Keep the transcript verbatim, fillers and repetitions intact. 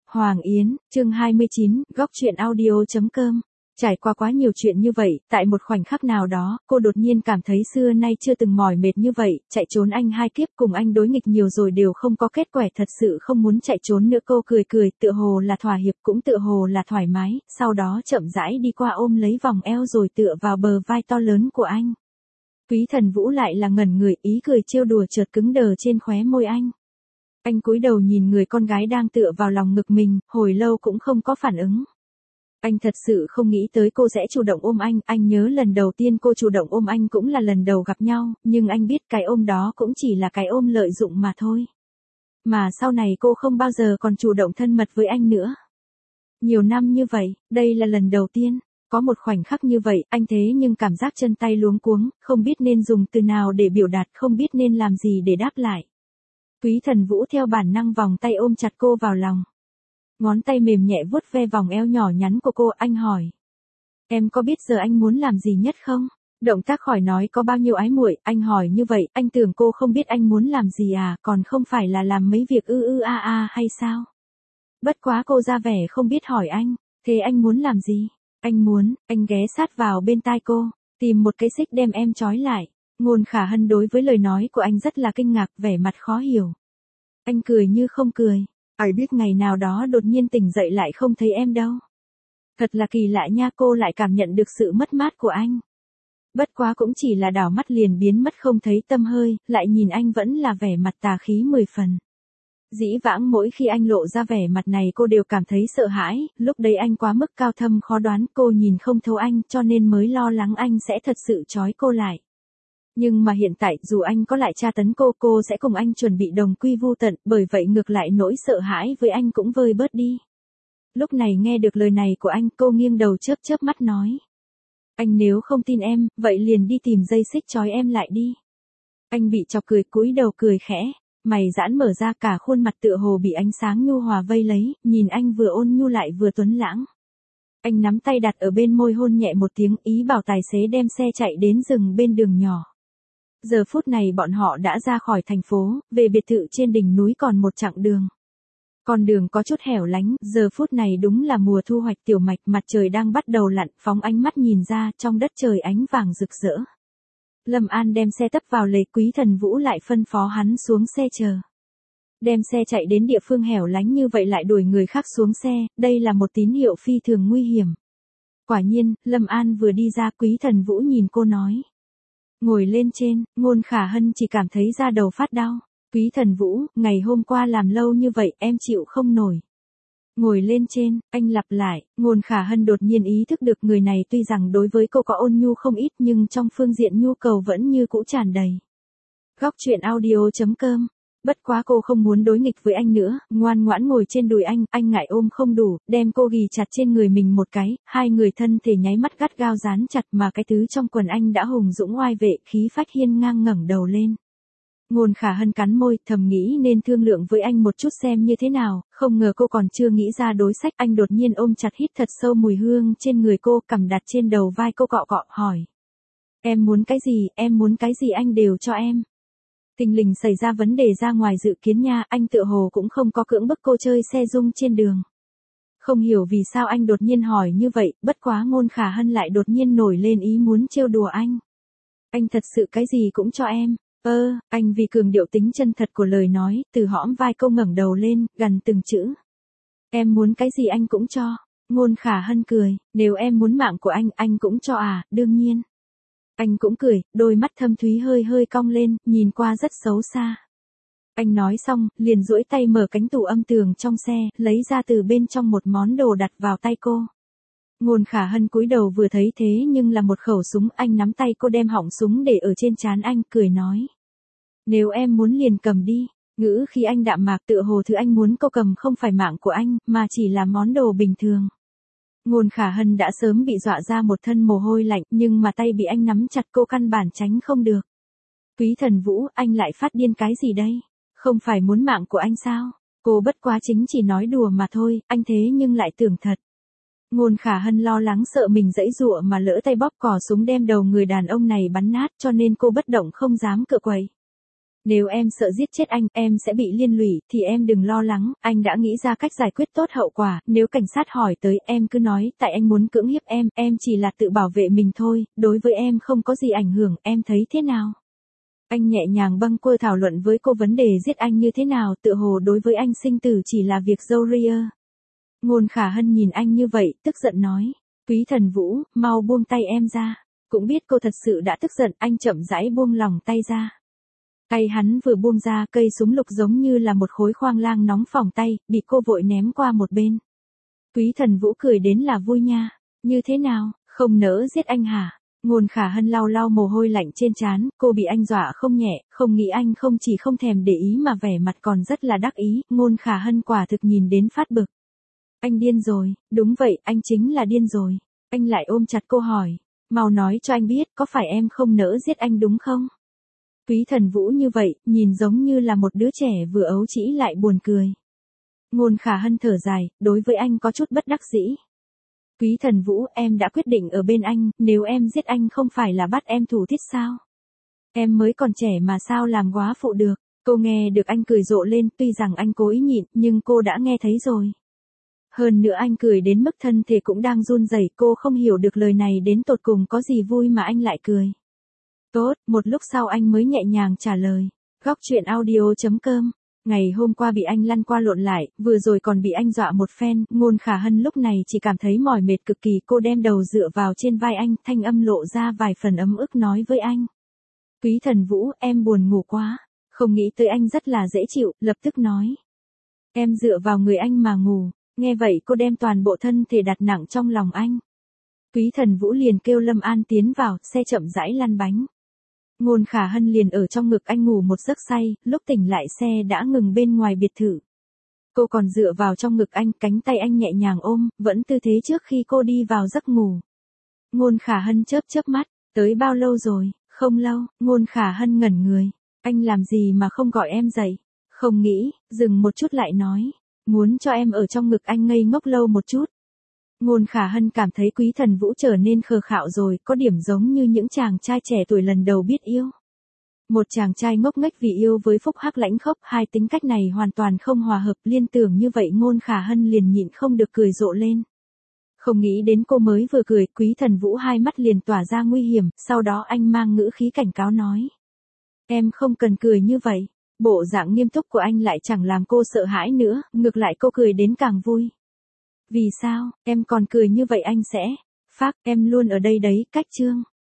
Hoàng Yến, chương hai mươi chín, góc truyện audio.com. Trải qua quá nhiều chuyện như vậy, tại một khoảnh khắc nào đó, cô đột nhiên cảm thấy xưa nay chưa từng mỏi mệt như vậy, chạy trốn anh hai kiếp cùng anh đối nghịch nhiều rồi đều không có kết quả, thật sự không muốn chạy trốn nữa. Cô cười cười, tựa hồ là thỏa hiệp cũng tựa hồ là thoải mái, sau đó chậm rãi đi qua ôm lấy vòng eo rồi tựa vào bờ vai to lớn của anh. Quý Thần Vũ lại là ngẩn người, ý cười trêu đùa chợt cứng đờ trên khóe môi anh. Anh cúi đầu nhìn người con gái đang tựa vào lòng ngực mình, hồi lâu cũng không có phản ứng. Anh thật sự không nghĩ tới cô sẽ chủ động ôm anh, anh nhớ lần đầu tiên cô chủ động ôm anh cũng là lần đầu gặp nhau, nhưng anh biết cái ôm đó cũng chỉ là cái ôm lợi dụng mà thôi. Mà sau này cô không bao giờ còn chủ động thân mật với anh nữa. Nhiều năm như vậy, đây là lần đầu tiên. Có một khoảnh khắc như vậy, anh thế nhưng cảm giác chân tay luống cuống, không biết nên dùng từ nào để biểu đạt, không biết nên làm gì để đáp lại. Quý Thần Vũ theo bản năng vòng tay ôm chặt cô vào lòng. Ngón tay mềm nhẹ vuốt ve vòng eo nhỏ nhắn của cô, anh hỏi. Em có biết giờ anh muốn làm gì nhất không? Động tác khỏi nói có bao nhiêu ái muội, anh hỏi như vậy, anh tưởng cô không biết anh muốn làm gì à, còn không phải là làm mấy việc ư ư a a hay sao? Bất quá cô ra vẻ không biết hỏi anh, thế anh muốn làm gì? Anh muốn, anh ghé sát vào bên tai cô, tìm một cái xích đem em trói lại. Ngôn Khả Hân đối với lời nói của anh rất là kinh ngạc, vẻ mặt khó hiểu. Anh cười như không cười, ai biết ngày nào đó đột nhiên tỉnh dậy lại không thấy em đâu. Thật là kỳ lạ nha, cô lại cảm nhận được sự mất mát của anh. Bất quá cũng chỉ là đảo mắt liền biến mất không thấy tăm hơi, lại nhìn anh vẫn là vẻ mặt tà khí mười phần. Dĩ vãng mỗi khi anh lộ ra vẻ mặt này cô đều cảm thấy sợ hãi, lúc đấy anh quá mức cao thâm khó đoán, cô nhìn không thấu anh cho nên mới lo lắng anh sẽ thật sự trói cô lại. Nhưng mà hiện tại dù anh có lại tra tấn cô, cô sẽ cùng anh chuẩn bị đồng quy vu tận, bởi vậy ngược lại nỗi sợ hãi với anh cũng vơi bớt đi. Lúc này nghe được lời này của anh, cô nghiêng đầu chớp chớp mắt nói. Anh nếu không tin em, vậy liền đi tìm dây xích trói em lại đi. Anh bị chọc cười, cúi đầu cười khẽ, mày giãn mở ra, cả khuôn mặt tựa hồ bị ánh sáng nhu hòa vây lấy, nhìn anh vừa ôn nhu lại vừa tuấn lãng. Anh nắm tay đặt ở bên môi hôn nhẹ một tiếng, ý bảo tài xế đem xe chạy đến rừng bên đường nhỏ. Giờ phút này bọn họ đã ra khỏi thành phố, về biệt thự trên đỉnh núi còn một chặng đường. Con đường có chút hẻo lánh, giờ phút này đúng là mùa thu hoạch tiểu mạch, mặt trời đang bắt đầu lặn, phóng ánh mắt nhìn ra, trong đất trời ánh vàng rực rỡ. Lâm An đem xe tấp vào lề, Quý Thần Vũ lại phân phó hắn xuống xe chờ. Đem xe chạy đến địa phương hẻo lánh như vậy lại đuổi người khác xuống xe, đây là một tín hiệu phi thường nguy hiểm. Quả nhiên, Lâm An vừa đi ra, Quý Thần Vũ nhìn cô nói. Ngồi lên trên, Ngôn Khả Hân chỉ cảm thấy da đầu phát đau. Quý Thần Vũ, ngày hôm qua làm lâu như vậy, em chịu không nổi. Ngồi lên trên, anh lặp lại, Ngôn Khả Hân đột nhiên ý thức được người này tuy rằng đối với cô có ôn nhu không ít nhưng trong phương diện nhu cầu vẫn như cũ tràn đầy. Góc truyện audio.com. Bất quá cô không muốn đối nghịch với anh nữa, ngoan ngoãn ngồi trên đùi anh, anh ngại ôm không đủ, đem cô ghì chặt trên người mình một cái, hai người thân thể nháy mắt gắt gao dán chặt mà cái thứ trong quần anh đã hùng dũng oai vệ, khí phách hiên ngang ngẩng đầu lên. Ngôn Khả Hân cắn môi, thầm nghĩ nên thương lượng với anh một chút xem như thế nào, không ngờ cô còn chưa nghĩ ra đối sách, anh đột nhiên ôm chặt hít thật sâu mùi hương trên người cô, cầm đặt trên đầu vai cô cọ cọ, hỏi. Em muốn cái gì, em muốn cái gì anh đều cho em. Tình lình xảy ra vấn đề ra ngoài dự kiến nha, anh tựa hồ cũng không có cưỡng bức cô chơi xe rung trên đường. Không hiểu vì sao anh đột nhiên hỏi như vậy, bất quá Ngôn Khả Hân lại đột nhiên nổi lên ý muốn trêu đùa anh. Anh thật sự cái gì cũng cho em. Ơ, anh vì cường điệu tính chân thật của lời nói, từ hõm vai cô ngẩng đầu lên, gần từng chữ. Em muốn cái gì anh cũng cho. Ngôn Khả Hân cười, nếu em muốn mạng của anh, anh cũng cho à, đương nhiên. Anh cũng cười, đôi mắt thâm thúy hơi hơi cong lên, nhìn qua rất xấu xa. Anh nói xong, liền duỗi tay mở cánh tủ âm tường trong xe, lấy ra từ bên trong một món đồ đặt vào tay cô. Ngôn Khả Hân cúi đầu vừa thấy thế nhưng là một khẩu súng, anh nắm tay cô đem họng súng để ở trên trán anh, cười nói. Nếu em muốn liền cầm đi, ngữ khi anh đạm mạc tựa hồ thứ anh muốn cô cầm không phải mạng của anh, mà chỉ là món đồ bình thường. Ngôn Khả Hân đã sớm bị dọa ra một thân mồ hôi lạnh, nhưng mà tay bị anh nắm chặt cô căn bản tránh không được. Quý Thần Vũ, anh lại phát điên cái gì đây? Không phải muốn mạng của anh sao? Cô bất quá chính chỉ nói đùa mà thôi, anh thế nhưng lại tưởng thật. Ngôn Khả Hân lo lắng sợ mình giãy giụa mà lỡ tay bóp cò súng đem đầu người đàn ông này bắn nát cho nên cô bất động không dám cựa quậy. Nếu em sợ giết chết anh, em sẽ bị liên lụy, thì em đừng lo lắng, anh đã nghĩ ra cách giải quyết tốt hậu quả, nếu cảnh sát hỏi tới, em cứ nói, tại anh muốn cưỡng hiếp em, em chỉ là tự bảo vệ mình thôi, đối với em không có gì ảnh hưởng, em thấy thế nào? Anh nhẹ nhàng bâng quơ thảo luận với cô vấn đề giết anh như thế nào, tựa hồ đối với anh sinh tử chỉ là việc dâu ria. Ngôn Khả Hân nhìn anh như vậy, tức giận nói, Quý Thần Vũ, mau buông tay em ra. Cũng biết cô thật sự đã tức giận, anh chậm rãi buông lòng tay ra. Tay hắn vừa buông ra, cây súng lục giống như là một khối khoang lang nóng phỏng tay, bị cô vội ném qua một bên. Quý Thần Vũ cười đến là vui nha. Như thế nào, không nỡ giết anh hả? Ngôn Khả Hân lau lau mồ hôi lạnh trên trán, cô bị anh dọa không nhẹ, không nghĩ anh không chỉ không thèm để ý mà vẻ mặt còn rất là đắc ý, Ngôn Khả Hân quả thực nhìn đến phát bực. Anh điên rồi, đúng vậy, anh chính là điên rồi. Anh lại ôm chặt cô hỏi, mau nói cho anh biết, có phải em không nỡ giết anh đúng không? Quý Thần Vũ như vậy, nhìn giống như là một đứa trẻ vừa ấu trĩ lại buồn cười. Ngôn Khả Hân thở dài, đối với anh có chút bất đắc dĩ. Quý Thần Vũ, em đã quyết định ở bên anh, nếu em giết anh không phải là bắt em thủ tiết sao? Em mới còn trẻ mà sao làm góa phụ được? Cô nghe được anh cười rộ lên, tuy rằng anh cố ý nhịn, nhưng cô đã nghe thấy rồi. Hơn nữa anh cười đến mức thân thể cũng đang run rẩy, cô không hiểu được lời này đến tột cùng có gì vui mà anh lại cười. Tốt, một lúc sau anh mới nhẹ nhàng trả lời. Góc truyện audio chấm com. Ngày hôm qua bị anh lăn qua lộn lại, vừa rồi còn bị anh dọa một phen, Ngôn Khả Hân lúc này chỉ cảm thấy mỏi mệt cực kỳ, cô đem đầu dựa vào trên vai anh, thanh âm lộ ra vài phần ấm ức nói với anh. Quý Thần Vũ, em buồn ngủ quá, không nghĩ tới anh rất là dễ chịu, lập tức nói. Em dựa vào người anh mà ngủ, nghe vậy cô đem toàn bộ thân thể đặt nặng trong lòng anh. Quý Thần Vũ liền kêu Lâm An tiến vào, xe chậm rãi lăn bánh. Ngôn Khả Hân liền ở trong ngực anh ngủ một giấc say, lúc tỉnh lại xe đã ngừng bên ngoài biệt thự. Cô còn dựa vào trong ngực anh, cánh tay anh nhẹ nhàng ôm, vẫn tư thế trước khi cô đi vào giấc ngủ. Ngôn Khả Hân chớp chớp mắt, tới bao lâu rồi? Không lâu, Ngôn Khả Hân ngẩn người. Anh làm gì mà không gọi em dậy? Không nghĩ, dừng một chút lại nói. Muốn cho em ở trong ngực anh ngây ngốc lâu một chút. Ngôn Khả Hân cảm thấy Quý Thần Vũ trở nên khờ khạo rồi, có điểm giống như những chàng trai trẻ tuổi lần đầu biết yêu. Một chàng trai ngốc nghếch vì yêu với phúc hắc lãnh khốc, hai tính cách này hoàn toàn không hòa hợp, liên tưởng như vậy Ngôn Khả Hân liền nhịn không được cười rộ lên. Không nghĩ đến cô mới vừa cười, Quý Thần Vũ hai mắt liền tỏa ra nguy hiểm, sau đó anh mang ngữ khí cảnh cáo nói. Em không cần cười như vậy. Bộ dạng nghiêm túc của anh lại chẳng làm cô sợ hãi nữa, ngược lại cô cười đến càng vui. Vì sao, em còn cười như vậy anh sẽ, phác, em luôn ở đây đấy, cách chương.